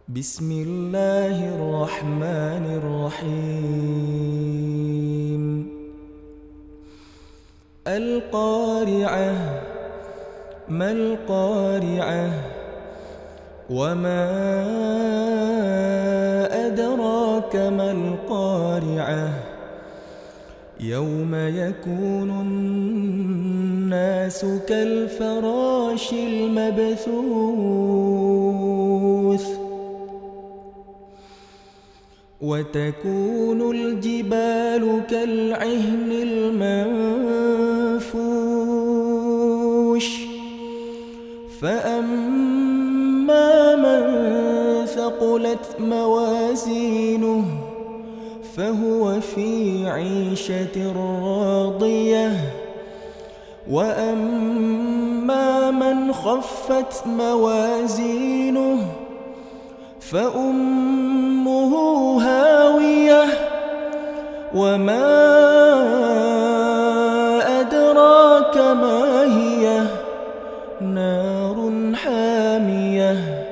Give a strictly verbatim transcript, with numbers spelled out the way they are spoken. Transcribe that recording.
بسم الله الرحمن الرحيم القارعة ما القارعة وما أدراك ما القارعة يوم يكون الناس كالفراش المبثوث وتكون الجبال كالعهن المنفوش فأما من ثقلت موازينه فهو في عيشة راضية وأما من خفت موازينه فأمه هاوية وما أدراك ما هي نار حامية